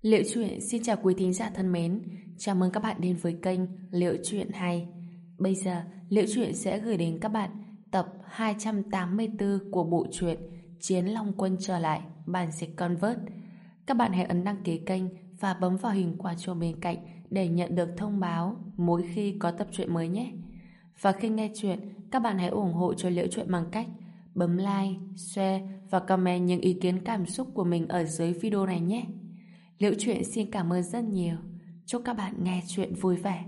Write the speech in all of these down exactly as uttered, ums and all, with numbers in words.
Liệu Chuyện xin chào quý thính giả thân mến, chào mừng các bạn đến với kênh Liệu Chuyện Hay. Bây giờ, Liệu Chuyện sẽ gửi đến các bạn tập hai trăm tám mươi tư của bộ truyện Chiến Long Quân trở lại, bản dịch Convert. Các bạn hãy ấn đăng ký kênh và bấm vào hình quả chuông bên cạnh để nhận được thông báo mỗi khi có tập truyện mới nhé. Và khi nghe chuyện, các bạn hãy ủng hộ cho Liễu Chuyện bằng cách bấm like, share và comment những ý kiến cảm xúc của mình ở dưới video này nhé. Liễu Chuyện xin cảm ơn rất nhiều. Chúc các bạn nghe chuyện vui vẻ.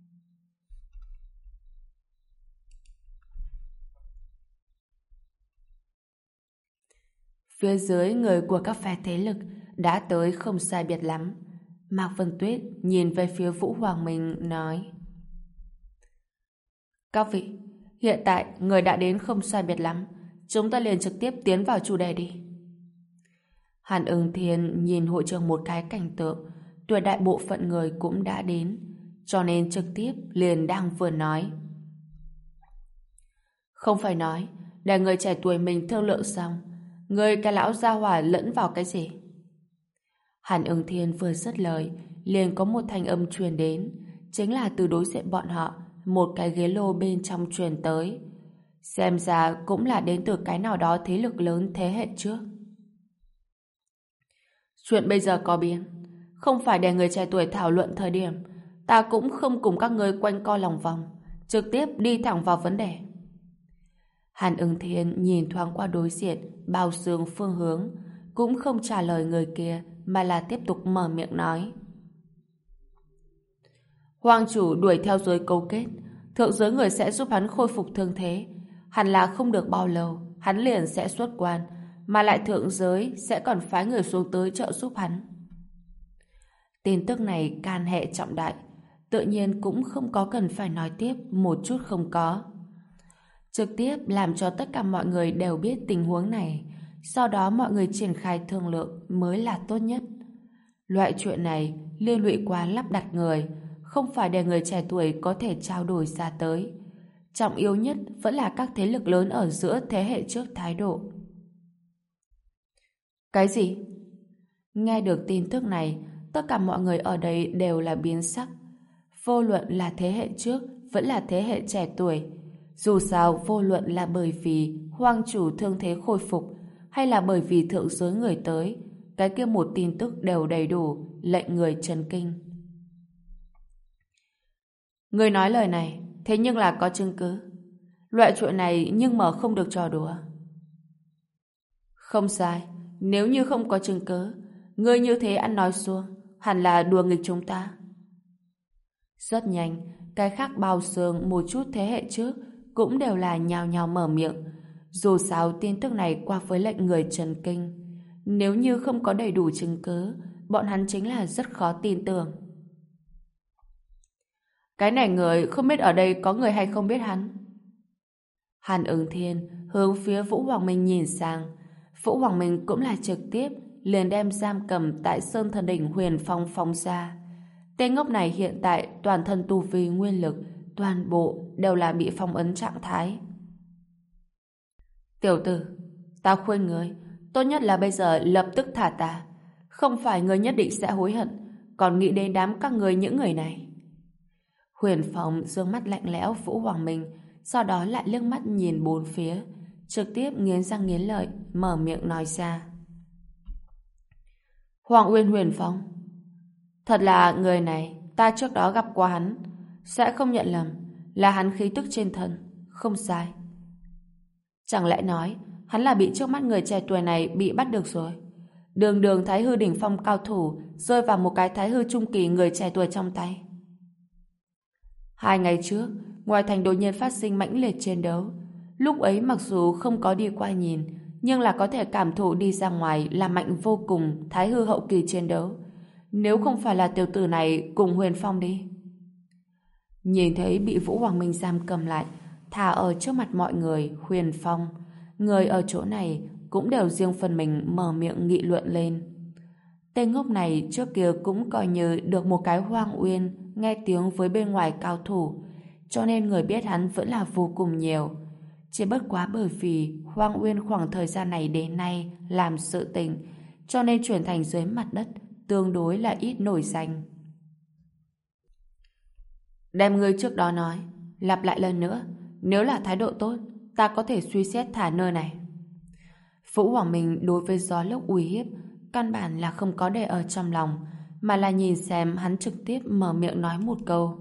Phía dưới người của các phe thế lực đã tới không sai biệt lắm. Mạc Vân Tuyết nhìn về phía Vũ Hoàng Minh nói: Các vị, hiện tại người đã đến không sai biệt lắm. Chúng ta liền trực tiếp tiến vào chủ đề đi. Hàn Ưng Thiên nhìn hội trường một cái cảnh tượng, tuyệt đại bộ phận người cũng đã đến, cho nên trực tiếp liền đang vừa nói. Không phải nói, để người trẻ tuổi mình thương lượng xong, người cái lão gia hỏa lẫn vào cái gì? Hàn Ưng Thiên vừa dứt lời, liền có một thanh âm truyền đến, chính là từ đối diện bọn họ, một cái ghế lô bên trong truyền tới. Xem ra cũng là đến từ cái nào đó thế lực lớn thế hệ trước. Chuyện bây giờ có biến, không phải để người trẻ tuổi thảo luận thời điểm, ta cũng không cùng các ngươi quanh co lòng vòng, trực tiếp đi thẳng vào vấn đề. Hàn Ưng Thiên nhìn thoáng qua đối diện, bao xương phương hướng, cũng không trả lời người kia, mà là tiếp tục mở miệng nói. Hoàng chủ đuổi theo giới cấu kết, thượng giới người sẽ giúp hắn khôi phục thương thế, hẳn là không được bao lâu, hắn liền sẽ xuất quan, mà lại thượng giới sẽ còn phái người xuống tới trợ giúp hắn. Tin tức này can hệ trọng đại, tự nhiên cũng không có cần phải nói tiếp một chút không có. Trực tiếp làm cho tất cả mọi người đều biết tình huống này, sau đó mọi người triển khai thương lượng mới là tốt nhất. Loại chuyện này liên lụy qua lắp đặt người, không phải để người trẻ tuổi có thể trao đổi ra tới. Trọng yếu nhất vẫn là các thế lực lớn ở giữa thế hệ trước thái độ. Cái gì? Nghe được tin tức này, tất cả mọi người ở đây đều là biến sắc. Vô luận là thế hệ trước, vẫn là thế hệ trẻ tuổi. Dù sao, vô luận là bởi vì hoàng chủ thương thế khôi phục, hay là bởi vì thượng giới người tới, cái kia một tin tức đều đầy đủ, lệnh người chấn kinh. Người nói lời này, thế nhưng là có chứng cứ. Loại chuyện này nhưng mà không được trò đùa. Không sai. Nếu như không có chứng cứ, ngươi như thế ăn nói xuông, hẳn là đùa nghịch chúng ta. Rất nhanh, cái khác bao xương một chút thế hệ trước cũng đều là nhào nhào mở miệng. Dù sao tin tức này qua với lệnh người chấn kinh. Nếu như không có đầy đủ chứng cứ, bọn hắn chính là rất khó tin tưởng. Cái này người không biết ở đây có người hay không biết hắn. Hàn Ưng Thiên hướng phía Vũ Hoàng Minh nhìn sang. Vũ Hoàng Minh cũng là trực tiếp liền đem giam cầm tại Sơn Thần Đỉnh Huyền Phong phóng ra. Tên ngốc này hiện tại toàn thân tu vi nguyên lực, toàn bộ đều là bị phong ấn trạng thái. Tiểu tử, ta khuyên người, tốt nhất là bây giờ lập tức thả ta. Không phải người nhất định sẽ hối hận, còn nghĩ đến đám các người những người này. Huyền Phong dương mắt lạnh lẽo Vũ Hoàng Minh, sau đó lại liếc mắt nhìn bốn phía, trực tiếp nghiến răng nghiến lợi, mở miệng nói ra. Hoàng Uyên Huyền Phong, thật là người này, ta trước đó gặp qua hắn, sẽ không nhận lầm, là hắn khí tức trên thân, không sai. Chẳng lẽ nói, hắn là bị trước mắt người trẻ tuổi này bị bắt được rồi? Đường đường Thái Hư đỉnh phong cao thủ, rơi vào một cái Thái Hư trung kỳ người trẻ tuổi trong tay. Hai ngày trước, ngoài thành đột nhiên phát sinh mãnh liệt chiến đấu. Lúc ấy mặc dù không có đi qua nhìn, nhưng là có thể cảm thụ đi ra ngoài là mạnh vô cùng Thái Hư hậu kỳ chiến đấu. Nếu không phải là tiểu tử này cùng Huyền Phong đi. Nhìn thấy bị Vũ Hoàng Minh giam cầm lại, thả ở trước mặt mọi người, Huyền Phong, người ở chỗ này cũng đều riêng phần mình mở miệng nghị luận lên. Tên ngốc này trước kia cũng coi như được một cái Hoang Uyên nghe tiếng với bên ngoài cao thủ, cho nên người biết hắn vẫn là vô cùng nhiều. Chỉ bất quá bởi vì Hoang Uyên khoảng thời gian này đến nay làm sự tình, cho nên chuyển thành dưới mặt đất, tương đối là ít nổi danh. Đem người trước đó nói, lặp lại lần nữa, nếu là thái độ tốt, ta có thể suy xét thả nơi này. Vũ Hoàng Minh đối với gió lốc uy hiếp, căn bản là không có để ở trong lòng, mà là nhìn xem hắn trực tiếp mở miệng nói một câu.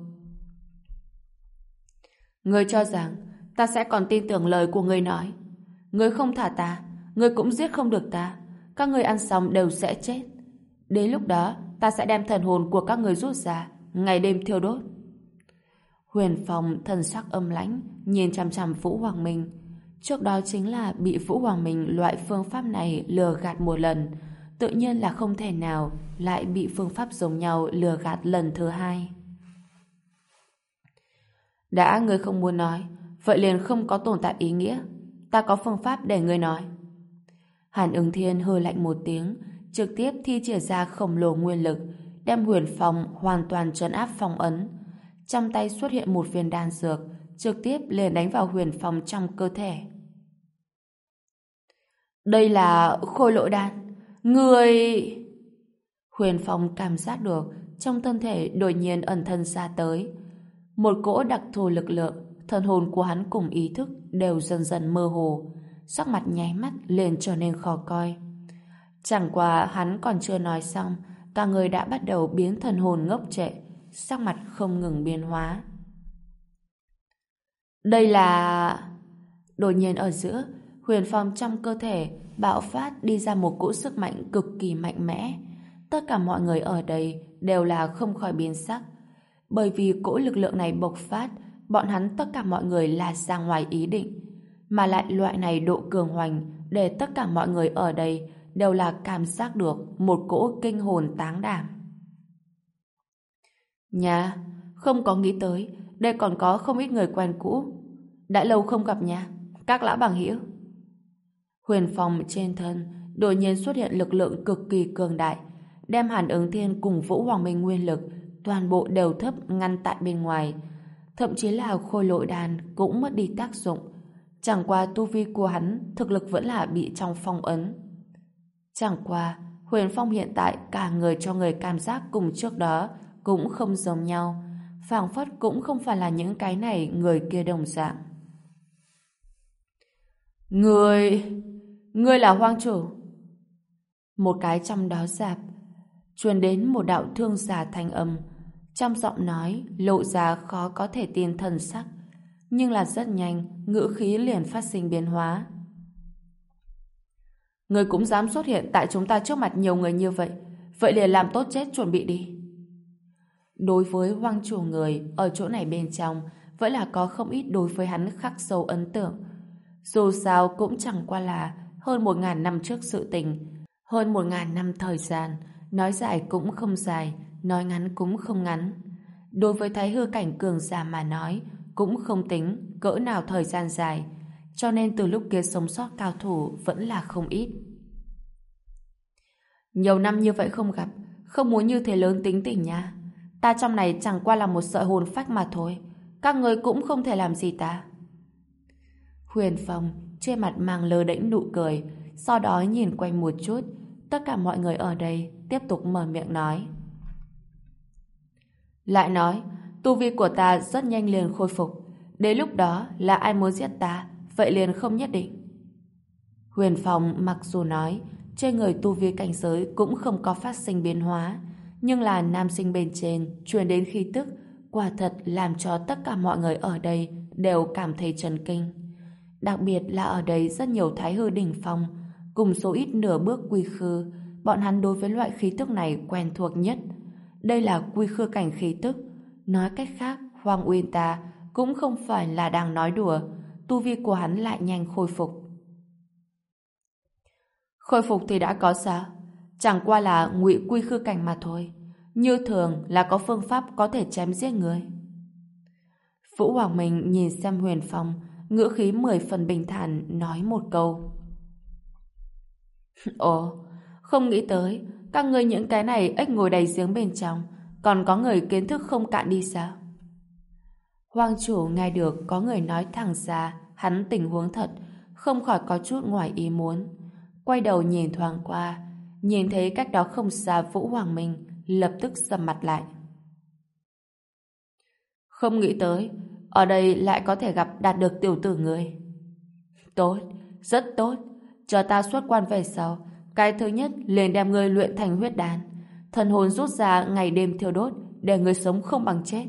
Ngươi cho rằng ta sẽ còn tin tưởng lời của ngươi nói. Ngươi không thả ta, ngươi cũng giết không được ta. Các ngươi ăn xong đều sẽ chết. Đến lúc đó, ta sẽ đem thần hồn của các ngươi rút ra, ngày đêm thiêu đốt. Huyền Phong thần sắc âm lãnh, nhìn chằm chằm Vũ Hoàng Minh. Trước đó chính là bị Vũ Hoàng Minh loại phương pháp này lừa gạt một lần, tự nhiên là không thể nào lại bị phương pháp giống nhau lừa gạt lần thứ hai. Đã ngươi không muốn nói, vậy liền không có tồn tại ý nghĩa. Ta có phương pháp để ngươi nói. Hàn Ứng Thiên hừ lạnh một tiếng, trực tiếp thi triển ra khổng lồ nguyên lực, đem Huyền Phong hoàn toàn trấn áp phong ấn. Trong tay xuất hiện một viên đan dược, trực tiếp liền đánh vào Huyền Phong trong cơ thể. Đây là khôi lỗi đan. Người... Huyền Phong cảm giác được trong thân thể đột nhiên ẩn thân ra tới. Một cỗ đặc thù lực lượng, thần hồn của hắn cùng ý thức đều dần dần mơ hồ, sắc mặt nháy mắt liền trở nên khó coi. Chẳng qua hắn còn chưa nói xong, cả người đã bắt đầu biến thần hồn ngốc trệ, sắc mặt không ngừng biến hóa. Đây là... Đột nhiên ở giữa, Huyền Phong trong cơ thể bạo phát đi ra một cỗ sức mạnh cực kỳ mạnh mẽ. Tất cả mọi người ở đây đều là không khỏi biến sắc. Bởi vì cỗ lực lượng này bộc phát, bọn hắn tất cả mọi người là ra ngoài ý định. Mà lại loại này độ cường hoành để tất cả mọi người ở đây đều là cảm giác được một cỗ kinh hồn táng đảm. Nha, không có nghĩ tới, đây còn có không ít người quen cũ. Đã lâu không gặp nha, các lão bằng hữu. Huyền Phong trên thân đột nhiên xuất hiện lực lượng cực kỳ cường đại, đem Hàn Ứng Thiên cùng Vũ Hoàng Minh nguyên lực toàn bộ đều thấp ngăn tại bên ngoài. Thậm chí là khôi lỗi đan cũng mất đi tác dụng. Chẳng qua tu vi của hắn thực lực vẫn là bị trong phong ấn. Chẳng qua Huyền Phong hiện tại cả người cho người cảm giác cùng trước đó cũng không giống nhau, phảng phất cũng không phải là những cái này người kia đồng dạng. Người... Ngươi là hoang chủ. Một cái trong đó rạp truyền đến một đạo thương giả thanh âm, trong giọng nói lộ ra khó có thể tin thần sắc, nhưng là rất nhanh ngữ khí liền phát sinh biến hóa. Ngươi cũng dám xuất hiện tại chúng ta trước mặt nhiều người như vậy, vậy liền làm tốt chết chuẩn bị đi. Đối với hoang chủ người ở chỗ này bên trong vẫn là có không ít đối với hắn khắc sâu ấn tượng. Dù sao cũng chẳng qua là hơn một ngàn năm trước sự tình, hơn một ngàn năm thời gian, nói dài cũng không dài, nói ngắn cũng không ngắn. Đối với thái hư cảnh cường giả mà nói, cũng không tính cỡ nào thời gian dài, cho nên từ lúc kia sống sót cao thủ vẫn là không ít. Nhiều năm như vậy không gặp, không muốn như thế lớn tính tình nha. Ta trong này chẳng qua là một sợi hồn phách mà thôi, các người cũng không thể làm gì ta. Huyền Phong trên mặt mang lơ đễnh nụ cười, sau đó nhìn quanh một chút, tất cả mọi người ở đây tiếp tục mở miệng nói. Lại nói, tu vi của ta rất nhanh liền khôi phục, đến lúc đó là ai muốn giết ta, vậy liền không nhất định. Huyền Phong mặc dù nói trên người tu vi cảnh giới cũng không có phát sinh biến hóa, nhưng là nam sinh bên trên truyền đến khí tức quả thật làm cho tất cả mọi người ở đây đều cảm thấy chấn kinh. Đặc biệt là ở đây rất nhiều thái hư đỉnh phong, cùng số ít nửa bước quy khư, bọn hắn đối với loại khí tức này quen thuộc nhất. Đây là quy khư cảnh khí tức. Nói cách khác, Hoàng Uyên ta cũng không phải là đang nói đùa, tu vi của hắn lại nhanh khôi phục. Khôi phục thì đã có sao? Chẳng qua là ngụy quy khư cảnh mà thôi. Như thường là có phương pháp có thể chém giết người. Vũ Hoàng Minh nhìn xem Huyền Phong, ngữ khí mười phần bình thản nói một câu. Ồ, không nghĩ tới các ngươi những cái này ếch ngồi đầy giếng bên trong, còn có người kiến thức không cạn đi sao? Hoàng chủ nghe được có người nói thẳng ra hắn tình huống thật, không khỏi có chút ngoài ý muốn. Quay đầu nhìn thoáng qua, nhìn thấy cách đó không xa Vũ Hoàng Minh, lập tức sầm mặt lại. Không nghĩ tới, ở đây lại có thể gặp đạt được tiểu tử người. Tốt, rất tốt. Chờ ta xuất quan về sau, cái thứ nhất liền đem ngươi luyện thành huyết đan, thần hồn rút ra ngày đêm thiêu đốt, để người sống không bằng chết.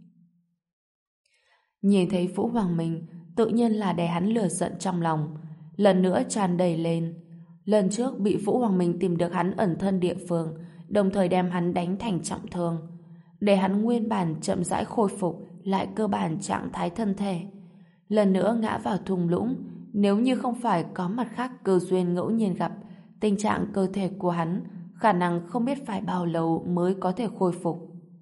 Nhìn thấy Vũ Hoàng Minh, tự nhiên là để hắn lửa giận trong lòng, lần nữa tràn đầy lên. Lần trước bị Vũ Hoàng Minh tìm được hắn ẩn thân địa phương, đồng thời đem hắn đánh thành trọng thương, để hắn nguyên bản chậm rãi khôi phục lại cơ bản trạng thái thân thể. Lần nữa ngã vào thung lũng, nếu như không phải có mặt khác cơ duyên ngẫu nhiên gặp, tình trạng cơ thể của hắn khả năng không biết phải bao lâu mới có thể khôi phục.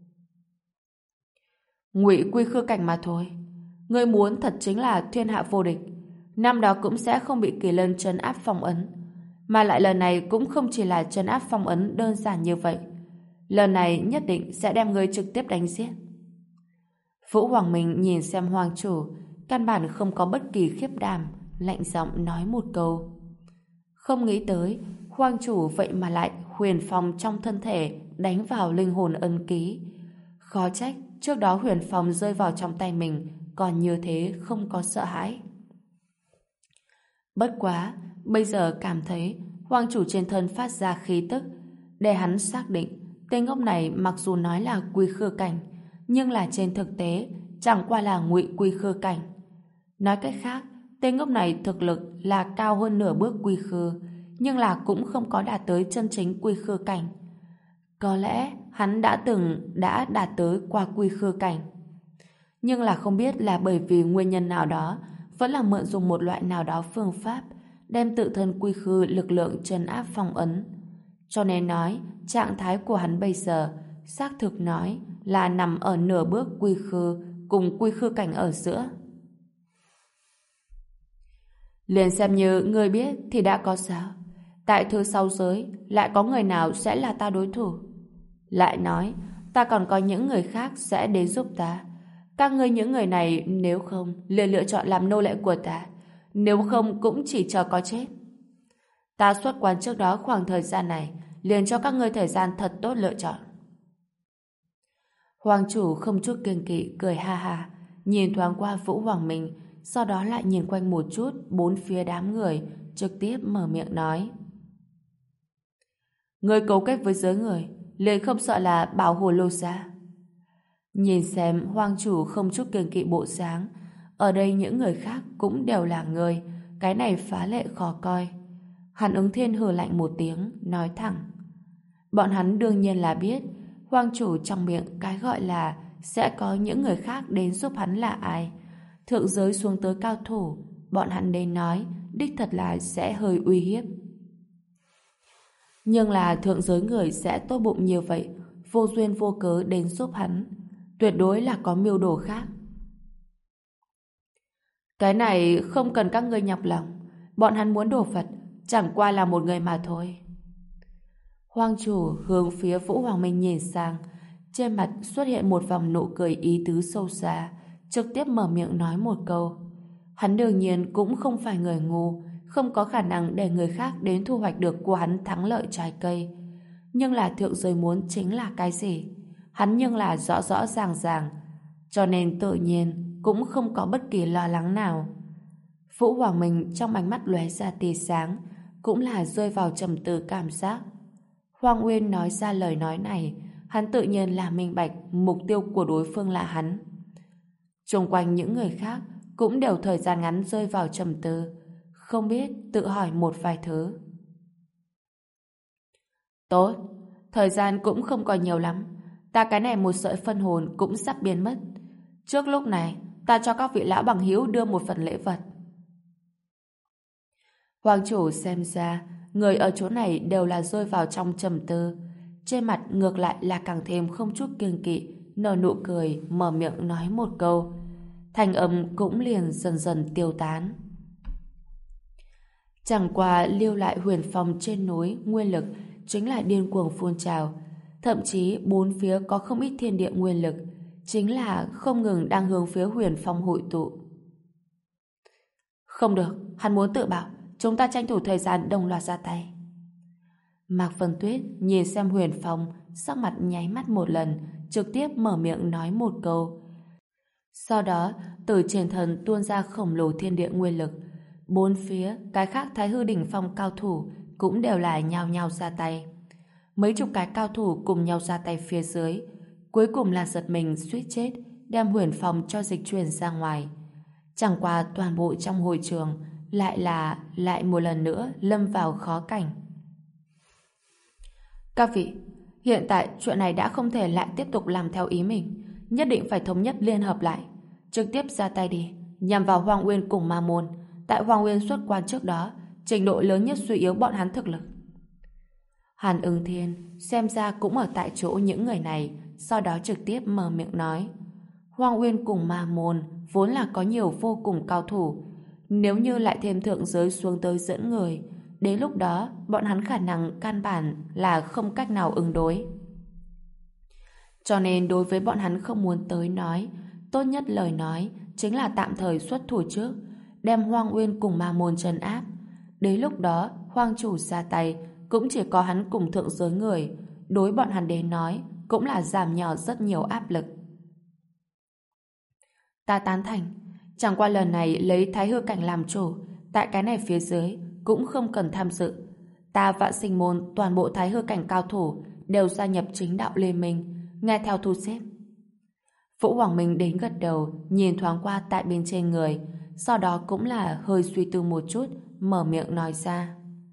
Ngụy Quy Khư Cảnh mà thôi. Ngươi muốn thật chính là thiên hạ vô địch, năm đó cũng sẽ không bị Kỳ Lân trấn áp phong ấn, mà lại lần này cũng không chỉ là trấn áp phong ấn đơn giản như vậy. Lần này nhất định sẽ đem ngươi trực tiếp đánh giết. Vũ Hoàng Minh nhìn xem Hoàng chủ, căn bản không có bất kỳ khiếp đảm, lạnh giọng nói một câu. Không nghĩ tới, Hoàng chủ vậy mà lại huyền phong trong thân thể đánh vào linh hồn ân ký. Khó trách trước đó huyền phong rơi vào trong tay mình còn như thế không có sợ hãi. Bất quá, bây giờ cảm thấy Hoàng chủ trên thân phát ra khí tức, để hắn xác định tên ngốc này mặc dù nói là Quy Khư Cảnh, nhưng là trên thực tế chẳng qua là Ngụy Quy Khư Cảnh. Nói cách khác, tên ngốc này thực lực là cao hơn nửa bước Quy Khư, nhưng là cũng không có đạt tới chân chính Quy Khư Cảnh. Có lẽ hắn đã từng đã đạt tới qua Quy Khư Cảnh, nhưng là không biết là bởi vì nguyên nhân nào đó, vẫn là mượn dùng một loại nào đó phương pháp đem tự thân Quy Khư lực lượng trấn áp phong ấn. Cho nên nói trạng thái của hắn bây giờ xác thực nói là nằm ở nửa bước Quy Khư cùng Quy Khư Cảnh ở giữa. Liền xem như người biết thì đã có sao? Tại thứ sáu giới lại có người nào sẽ là ta đối thủ? Lại nói ta còn có những người khác sẽ đến giúp ta. Các ngươi những người này nếu không liền lựa chọn làm nô lệ của ta, nếu không cũng chỉ chờ có chết. Ta xuất quan trước đó khoảng thời gian này liền cho các ngươi thời gian thật tốt lựa chọn. Hoàng chủ không chút kiêng kỵ cười ha ha, nhìn thoáng qua Vũ Hoàng Minh, sau đó lại nhìn quanh một chút bốn phía đám người, trực tiếp mở miệng nói: Ngươi cấu kết với giới người, liền không sợ là bảo hồ lô xa? Nhìn xem Hoàng chủ không chút kiêng kỵ bộ dáng, ở đây những người khác cũng đều là người, cái này phá lệ khó coi. Hàn Ứng Thiên hừ lạnh một tiếng, nói thẳng: Bọn hắn đương nhiên là biết Hoàng chủ trong miệng cái gọi là sẽ có những người khác đến giúp hắn là ai. Thượng giới xuống tới cao thủ, bọn hắn đến nói đích thật là sẽ hơi uy hiếp. Nhưng là thượng giới người sẽ tốt bụng như vậy, vô duyên vô cớ đến giúp hắn, tuyệt đối là có mưu đồ khác. Cái này không cần các ngươi nhọc lòng, bọn hắn muốn đồ vật chẳng qua là một người mà thôi. Hoàng chủ hướng phía Vũ Hoàng Minh nhìn sang, trên mặt xuất hiện một vòng nụ cười ý tứ sâu xa, trực tiếp mở miệng nói một câu. Hắn đương nhiên cũng không phải người ngu, không có khả năng để người khác đến thu hoạch được của hắn thắng lợi trái cây. Nhưng là thượng giới muốn chính là cái gì? Hắn nhưng là rõ rõ ràng ràng, cho nên tự nhiên cũng không có bất kỳ lo lắng nào. Vũ Hoàng Minh trong ánh mắt lóe ra tia sáng, cũng là rơi vào trầm tư cảm giác. Hoàng Uyên nói ra lời nói này, hắn tự nhiên là minh bạch mục tiêu của đối phương là hắn. Xung quanh những người khác cũng đều thời gian ngắn rơi vào trầm tư, không biết tự hỏi một vài thứ. Tốt, thời gian cũng không còn nhiều lắm, ta cái này một sợi phân hồn cũng sắp biến mất. Trước lúc này, ta cho các vị lão bằng hữu đưa một phần lễ vật. Hoàng chủ xem ra người ở chỗ này đều là rơi vào trong trầm tư, trên mặt ngược lại là càng thêm không chút kiêng kỵ, nở nụ cười, mở miệng nói một câu, thanh âm cũng liền dần dần tiêu tán. Chẳng qua lưu lại huyền phong trên núi nguyên lực chính là điên cuồng phun trào, thậm chí bốn phía có không ít thiên địa nguyên lực, chính là không ngừng đang hướng phía huyền phong hội tụ. Không được, hắn muốn tự bảo, chúng ta tranh thủ thời gian đồng loạt ra tay. Mạc Vân Tuyết nhìn xem Huyền Phong, sắc mặt nháy mắt một lần, trực tiếp mở miệng nói một câu. Sau đó, từ trên thân tuôn ra khổng lồ thiên địa nguyên lực. Bốn phía, cái khác Thái Hư đỉnh phong cao thủ cũng đều là nhao nhao ra tay. Mấy chục cái cao thủ cùng nhau ra tay phía dưới, cuối cùng là giật mình suýt chết, đem Huyền Phong cho dịch chuyển ra ngoài. Chẳng qua toàn bộ trong hội trường lại là lại một lần nữa lâm vào khó cảnh. Các vị, hiện tại chuyện này đã không thể lại tiếp tục làm theo ý mình, nhất định phải thống nhất liên hợp lại, trực tiếp ra tay đi, nhằm vào Hoang Uyên cùng Ma Môn. Tại Hoang Uyên xuất quan trước đó, trình độ lớn nhất suy yếu bọn hắn thực lực. Hàn Ứng Thiên xem ra cũng ở tại chỗ những người này, sau đó trực tiếp mở miệng nói: Hoang Uyên cùng Ma Môn vốn là có nhiều vô cùng cao thủ, nếu như lại thêm thượng giới xuống tới dẫn người, đến lúc đó bọn hắn khả năng căn bản là không cách nào ứng đối. Cho nên đối với bọn hắn không muốn tới nói, tốt nhất lời nói chính là tạm thời xuất thủ trước, đem Hoang Uyên cùng Ma Môn trấn áp. Đến lúc đó Hoang chủ ra tay cũng chỉ có hắn cùng thượng giới người, đối bọn hắn đến nói cũng là giảm nhỏ rất nhiều áp lực. Ta tán thành, chẳng qua lần này lấy Thái Hư cảnh làm chủ, tại cái này phía dưới cũng không cần tham dự. Ta Vạn Sinh môn toàn bộ Thái Hư cảnh cao thủ đều gia nhập chính đạo liên minh, nghe theo thu xếp. Vũ Hoàng Minh đến gật đầu, nhìn thoáng qua tại bên trên người, sau đó cũng là hơi suy tư một chút, mở miệng nói ra: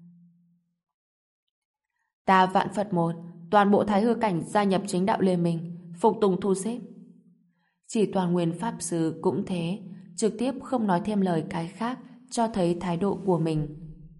Ta Vạn Phật môn toàn bộ Thái Hư cảnh gia nhập chính đạo liên minh, phục tùng thu xếp. Chỉ Toàn Nguyên Pháp Sư cũng thế, trực tiếp không nói thêm lời cái khác, cho thấy thái độ của mình.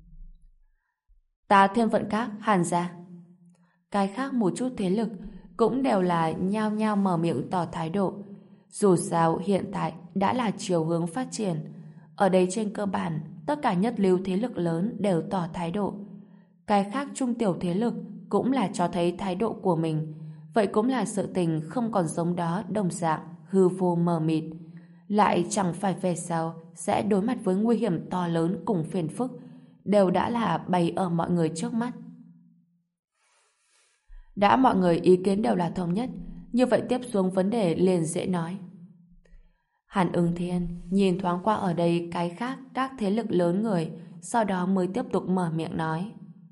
Ta Thiên Vận Các, Hàn gia. Cái khác một chút thế lực cũng đều là nhao nhao mở miệng tỏ thái độ. Dù sao hiện tại đã là chiều hướng phát triển. Ở đây trên cơ bản, tất cả nhất lưu thế lực lớn đều tỏ thái độ. Cái khác trung tiểu thế lực cũng là cho thấy thái độ của mình. Vậy cũng là sự tình không còn giống đó đồng dạng, hư vô mờ mịt. Lại chẳng phải về sau sẽ đối mặt với nguy hiểm to lớn cùng phiền phức, đều đã là bày ở mọi người trước mắt. Đã mọi người ý kiến đều là thống nhất, như vậy tiếp xuống vấn đề liền dễ nói. Hàn Ứng Thiên nhìn thoáng qua ở đây cái khác các thế lực lớn người, sau đó mới tiếp tục mở miệng nói: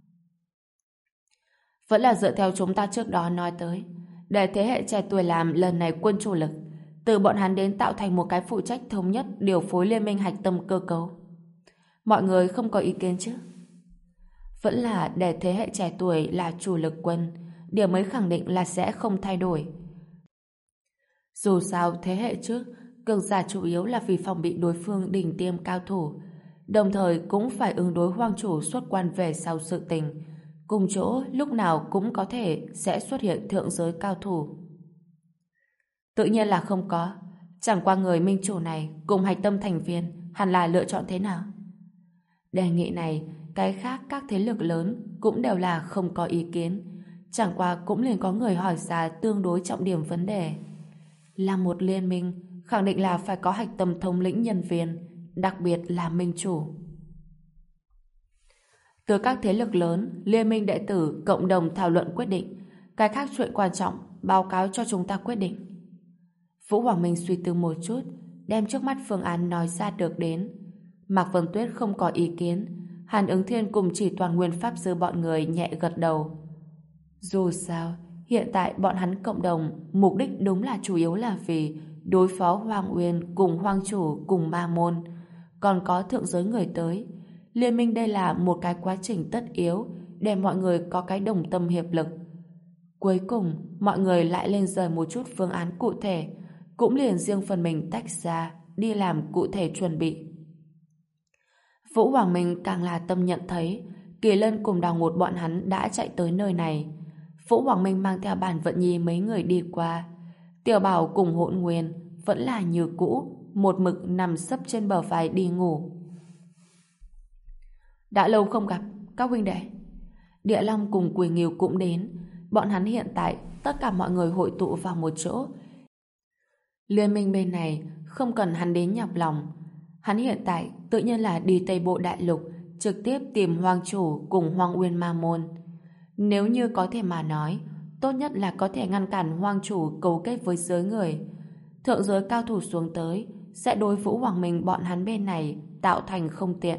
Vẫn là dựa theo chúng ta trước đó nói tới, để thế hệ trẻ tuổi làm lần này quân chủ lực, từ bọn hắn đến tạo thành một cái phụ trách thống nhất điều phối liên minh hạch tâm cơ cấu. Mọi người không có ý kiến chứ? Vẫn là để thế hệ trẻ tuổi là chủ lực quân, điều mới khẳng định là sẽ không thay đổi. Dù sao thế hệ trước, cường giả chủ yếu là vì phòng bị đối phương đỉnh tiêm cao thủ, đồng thời cũng phải ứng đối Hoang chủ xuất quan về sau sự tình, cùng chỗ lúc nào cũng có thể sẽ xuất hiện thượng giới cao thủ. Tự nhiên là không có, chẳng qua người minh chủ này cùng hạch tâm thành viên hẳn là lựa chọn thế nào. Đề nghị này, cái khác các thế lực lớn cũng đều là không có ý kiến, chẳng qua cũng liền có người hỏi ra tương đối trọng điểm vấn đề. Là một liên minh, khẳng định là phải có hạch tâm thống lĩnh nhân viên, đặc biệt là minh chủ. Từ các thế lực lớn, liên minh đệ tử cộng đồng thảo luận quyết định, cái khác chuyện quan trọng báo cáo cho chúng ta quyết định. Vũ Hoàng Minh suy tư một chút, đem trước mắt phương án nói ra được đến. Mạc Vân Tuyết không có ý kiến, Hàn Ứng Thiên cùng Chỉ Toàn Nguyên Pháp Sư bọn người nhẹ gật đầu. Dù sao, hiện tại bọn hắn cộng đồng mục đích đúng là chủ yếu là vì đối phó Hoang Uyên cùng Hoang chủ cùng Ma Môn, còn có thượng giới người tới. Liên minh đây là một cái quá trình tất yếu để mọi người có cái đồng tâm hiệp lực. Cuối cùng, mọi người lại lên rời một chút phương án cụ thể, cũng liền riêng phần mình tách ra, đi làm cụ thể chuẩn bị. Vũ Hoàng Minh càng là tâm nhận thấy, Kỳ Lân cùng Đào Ngột bọn hắn đã chạy tới nơi này. Vũ Hoàng Minh mang theo Bản Vận Nhi mấy người đi qua. Tiểu Bảo cùng Hỗn Nguyên vẫn là như cũ, một mực nằm sấp trên bờ vai đi ngủ. Đã lâu không gặp, các huynh đệ. Địa Long cùng Quỳ Nghiêu cũng đến. Bọn hắn hiện tại tất cả mọi người hội tụ vào một chỗ. Liên minh bên này không cần hắn đến nhọc lòng. Hắn hiện tại tự nhiên là đi Tây Bộ Đại Lục, trực tiếp tìm Hoang chủ cùng Hoang Uyên Ma Môn. Nếu như có thể mà nói, tốt nhất là có thể ngăn cản Hoang chủ cấu kết với giới người. Thượng giới cao thủ xuống tới sẽ đối Vũ Hoàng Minh bọn hắn bên này tạo thành không tiện.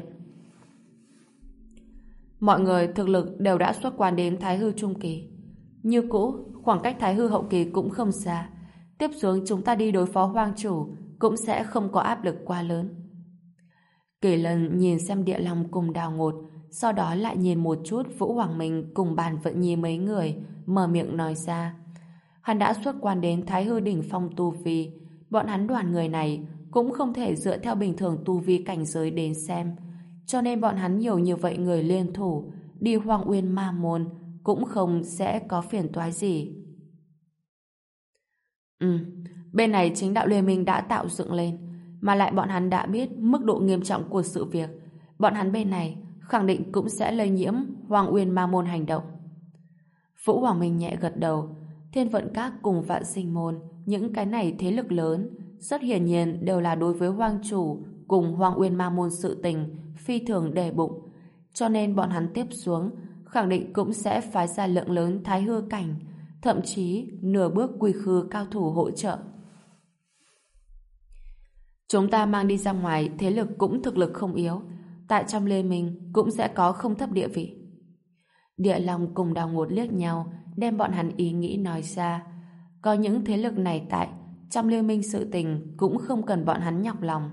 Mọi người thực lực đều đã xuất quan đến Thái hư trung kỳ. Như cũ, khoảng cách Thái hư hậu kỳ cũng không xa. Tiếp xuống chúng ta đi đối phó Hoang chủ cũng sẽ không có áp lực quá lớn. Kỳ Lân nhìn xem Địa Long cùng Đào Ngột, sau đó lại nhìn một chút Vũ Hoàng Minh cùng Bàn Vận Nhi mấy người, mở miệng nói ra. Hắn đã xuất quan đến Thái hư đỉnh phong tu vi, bọn hắn đoàn người này cũng không thể dựa theo bình thường tu vi cảnh giới đến xem, cho nên bọn hắn nhiều như vậy người liên thủ đi Hoang Uyên Ma Môn cũng không sẽ có phiền toái gì. Ừ, bên này chính đạo liên minh đã tạo dựng lên, mà lại bọn hắn đã biết mức độ nghiêm trọng của sự việc. Bọn hắn bên này khẳng định cũng sẽ lây nhiễm Hoang Uyên Ma Môn hành động. Vũ Hoàng Minh nhẹ gật đầu. Thiên Vận Các cùng Vạn Sinh Môn, những cái này thế lực lớn, rất hiển nhiên đều là đối với Hoang chủ cùng Hoang Uyên Ma Môn sự tình phi thường để bụng. Cho nên bọn hắn tiếp xuống khẳng định cũng sẽ phái ra lượng lớn thái hư cảnh, thậm chí nửa bước quy khư cao thủ hỗ trợ. Chúng ta mang đi ra ngoài thế lực cũng thực lực không yếu, tại trong liên minh cũng sẽ có không thấp địa vị. Địa Long cùng Đào Ngột liếc nhau, đem bọn hắn ý nghĩ nói ra. Có những thế lực này tại, trong liên minh sự tình cũng không cần bọn hắn nhọc lòng.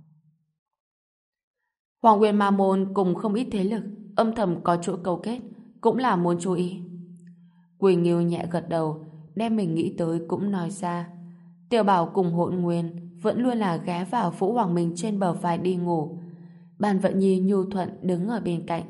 Hoàng Uyên Ma Môn cùng không ít thế lực âm thầm có chỗ câu kết, cũng là muốn chú ý. Quỳnh Nghiêu nhẹ gật đầu, đem mình nghĩ tới cũng nói ra. Tiểu Bảo cùng Hỗn Nguyên vẫn luôn là ghé vào Vũ Hoàng Minh trên bờ vai đi ngủ. Bàn Vận Nhi nhu thuận đứng ở bên cạnh.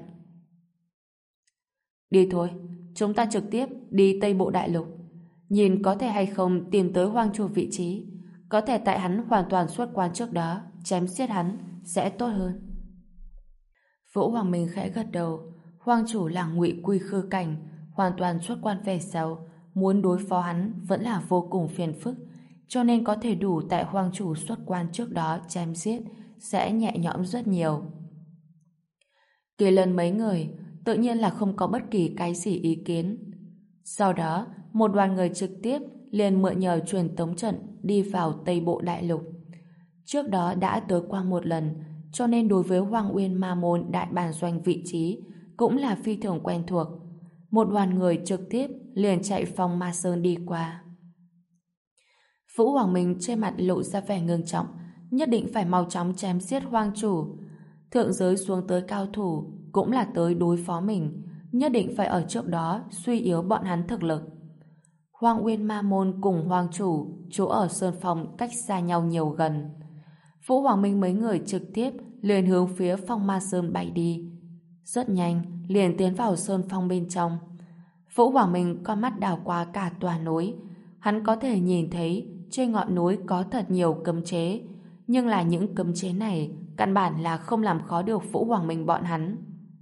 Đi thôi, chúng ta trực tiếp đi Tây Bộ Đại Lục. Nhìn có thể hay không tìm tới Hoang chủ vị trí. Có thể tại hắn hoàn toàn xuất quan trước đó, chém giết hắn sẽ tốt hơn. Vũ Hoàng Minh khẽ gật đầu. Hoang chủ là ngụy quy khư cảnh, hoàn toàn xuất quan về sau, muốn đối phó hắn vẫn là vô cùng phiền phức, cho nên có thể đủ tại Hoang chủ xuất quan trước đó chém giết sẽ nhẹ nhõm rất nhiều. Kỳ Lân mấy người tự nhiên là không có bất kỳ cái gì ý kiến. Sau đó, một đoàn người trực tiếp liền mượn nhờ truyền tống trận đi vào Tây Bộ Đại Lục. Trước đó đã tới qua một lần, cho nên đối với Hoang Uyên Ma Môn đại bản doanh vị trí cũng là phi thường quen thuộc. Một đoàn người trực tiếp liền chạy Phong Ma Sơn đi qua. Vũ Hoàng Minh trên mặt lộ ra vẻ ngưng trọng, nhất định phải mau chóng chém giết Hoang chủ. Thượng giới xuống tới cao thủ cũng là tới đối phó mình, nhất định phải ở trước đó suy yếu bọn hắn thực lực. Hoang Uyên Ma Môn cùng Hoang chủ chỗ ở Sơn Phong cách xa nhau nhiều gần. Vũ Hoàng Minh mấy người trực tiếp liền hướng phía Phong Ma Sơn bay đi. Rất nhanh liền tiến vào Sơn Phong bên trong. Vũ Hoàng Minh con mắt đảo qua cả tòa núi. Hắn có thể nhìn thấy trên ngọn núi có thật nhiều cấm chế, nhưng là những cấm chế này căn bản là không làm khó được Vũ Hoàng Minh bọn hắn.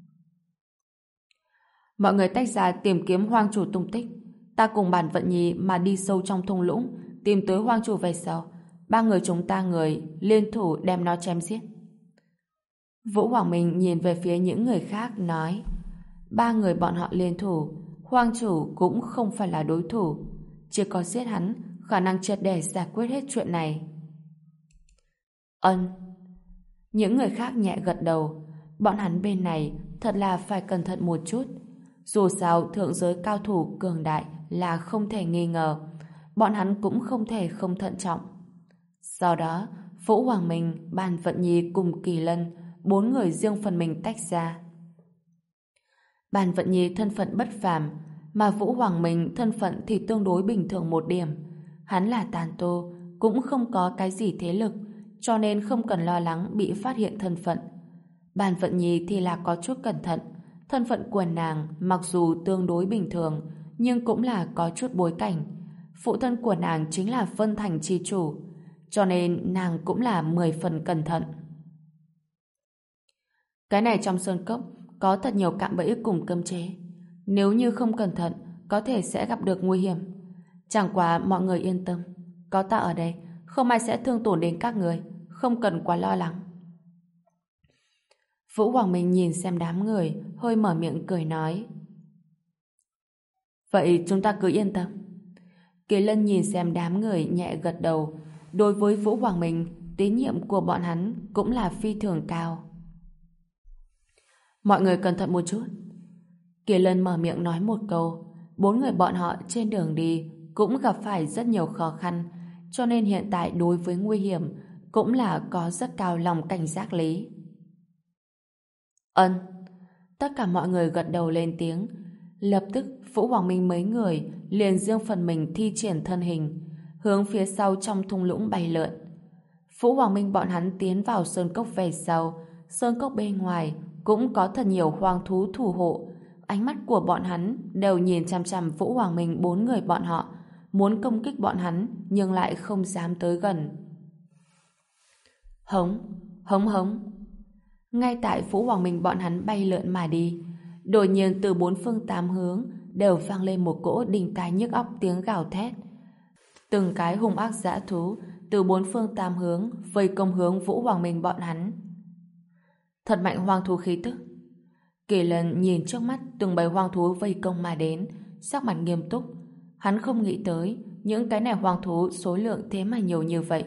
Mọi người tách ra tìm kiếm Hoang chủ tung tích. Ta cùng Bản Vận Nhi mà đi sâu trong thung lũng tìm tới Hoang chủ về sau, ba người chúng ta người liên thủ đem nó chém giết. Vũ Hoàng Minh nhìn về phía những người khác nói, ba người bọn họ liên thủ, Hoang chủ cũng không phải là đối thủ, chỉ có giết hắn khả năng triệt để giải quyết hết chuyện này. Ân. Những người khác nhẹ gật đầu. Bọn hắn bên này thật là phải cẩn thận một chút. Dù sao thượng giới cao thủ cường đại là không thể nghi ngờ, bọn hắn cũng không thể không thận trọng. Sau đó Vũ Hoàng Minh, Bàn Vận Nhi cùng Kỳ Lân bốn người riêng phần mình tách ra. Bàn Vận Nhi thân phận bất phàm, mà Vũ Hoàng Minh thân phận thì tương đối bình thường một điểm. Hắn là tàn tô, cũng không có cái gì thế lực, cho nên không cần lo lắng bị phát hiện thân phận. Bàn Vận Nhi thì là có chút cẩn thận. Thân phận của nàng mặc dù tương đối bình thường, nhưng cũng là có chút bối cảnh. Phụ thân của nàng chính là Vân Thành chi chủ, cho nên nàng cũng là mười phần cẩn thận. Cái này trong sơn cốc có thật nhiều cạm bẫy cùng cấm chế. Nếu như không cẩn thận, có thể sẽ gặp được nguy hiểm. Chẳng qua mọi người yên tâm, có ta ở đây, không ai sẽ thương tổn đến các người, không cần quá lo lắng. Vũ Hoàng Minh nhìn xem đám người, hơi mở miệng cười nói. Vậy chúng ta cứ yên tâm. Kỳ Lân nhìn xem đám người nhẹ gật đầu. Đối với Vũ Hoàng Minh, tín nhiệm của bọn hắn cũng là phi thường cao. Mọi người cẩn thận một chút. Kỳ Lân mở miệng nói một câu. Bốn người bọn họ trên đường đi cũng gặp phải rất nhiều khó khăn, cho nên hiện tại đối với nguy hiểm cũng là có rất cao lòng cảnh giác lý. Ân. Tất cả mọi người gật đầu lên tiếng. Lập tức Vũ Hoàng Minh mấy người liền riêng phần mình thi triển thân hình, hướng phía sau trong thung lũng bay lượn. Vũ Hoàng Minh bọn hắn tiến vào sơn cốc về sau. Sơn cốc bên ngoài cũng có thật nhiều hoang thú thủ hộ. Ánh mắt của bọn hắn đều nhìn chằm chằm Vũ Hoàng Minh bốn người bọn họ, muốn công kích bọn hắn nhưng lại không dám tới gần. Hống, hống hống. Ngay tại Vũ Hoàng Minh bọn hắn bay lượn mà đi, đột nhiên từ bốn phương tám hướng đều vang lên một cỗ đinh tai nhức óc tiếng gào thét. Từng cái hung ác dã thú từ bốn phương tám hướng vây công hướng Vũ Hoàng Minh bọn hắn. Thật mạnh hoang thú khí tức. Kỳ Lân nhìn trước mắt từng bầy hoang thú vây công mà đến, sắc mặt nghiêm túc. Hắn không nghĩ tới những cái này hoang thú số lượng thế mà nhiều như vậy.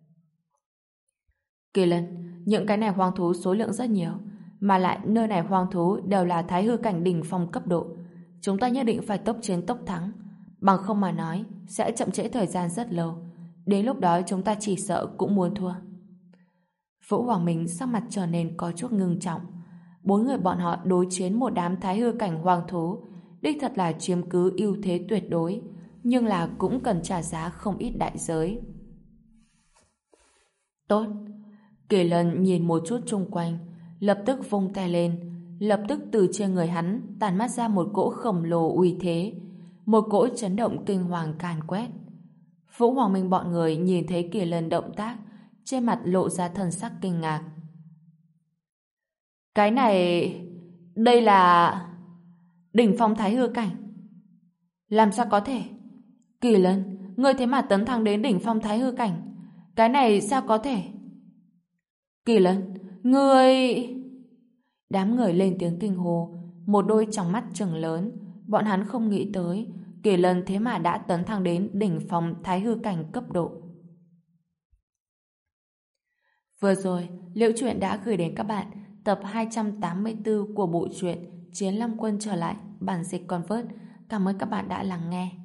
Kỳ Lân, những cái này hoang thú số lượng rất nhiều, mà lại nơi này hoang thú đều là thái hư cảnh đỉnh phong cấp độ. Chúng ta nhất định phải tốc chiến tốc thắng, bằng không mà nói sẽ chậm trễ thời gian rất lâu. Đến lúc đó chúng ta chỉ sợ cũng muốn thua. Vũ Hoàng Minh sắc mặt trở nên có chút ngưng trọng. Bốn người bọn họ đối chiến một đám thái hư cảnh hoang thú, đích thật là chiếm cứ ưu thế tuyệt đối, nhưng là cũng cần trả giá không ít đại giới. Tốt. Kỳ Lân nhìn một chút chung quanh, lập tức vung tay lên, lập tức từ trên người hắn tản mát ra một cỗ khổng lồ uy thế, một cỗ chấn động kinh hoàng càn quét. Vũ Hoàng Minh bọn người nhìn thấy Kỳ Lân động tác, trên mặt lộ ra thần sắc kinh ngạc. Cái này... đây là... đỉnh phong thái hư cảnh. Làm sao có thể? Kỳ Lân, ngươi thế mà tấn thăng đến đỉnh phong thái hư cảnh. Cái này sao có thể? Kỳ Lân, ngươi... Đám người lên tiếng kinh hô, một đôi tròng mắt trừng lớn. Bọn hắn không nghĩ tới Kỳ Lân thế mà đã tấn thăng đến đỉnh phong thái hư cảnh cấp độ. Vừa rồi, Liễu Chuyện đã gửi đến các bạn tập hai trăm tám mươi tư của bộ truyện Chiến Long Quân trở lại, bản dịch Convert. Cảm ơn các bạn đã lắng nghe.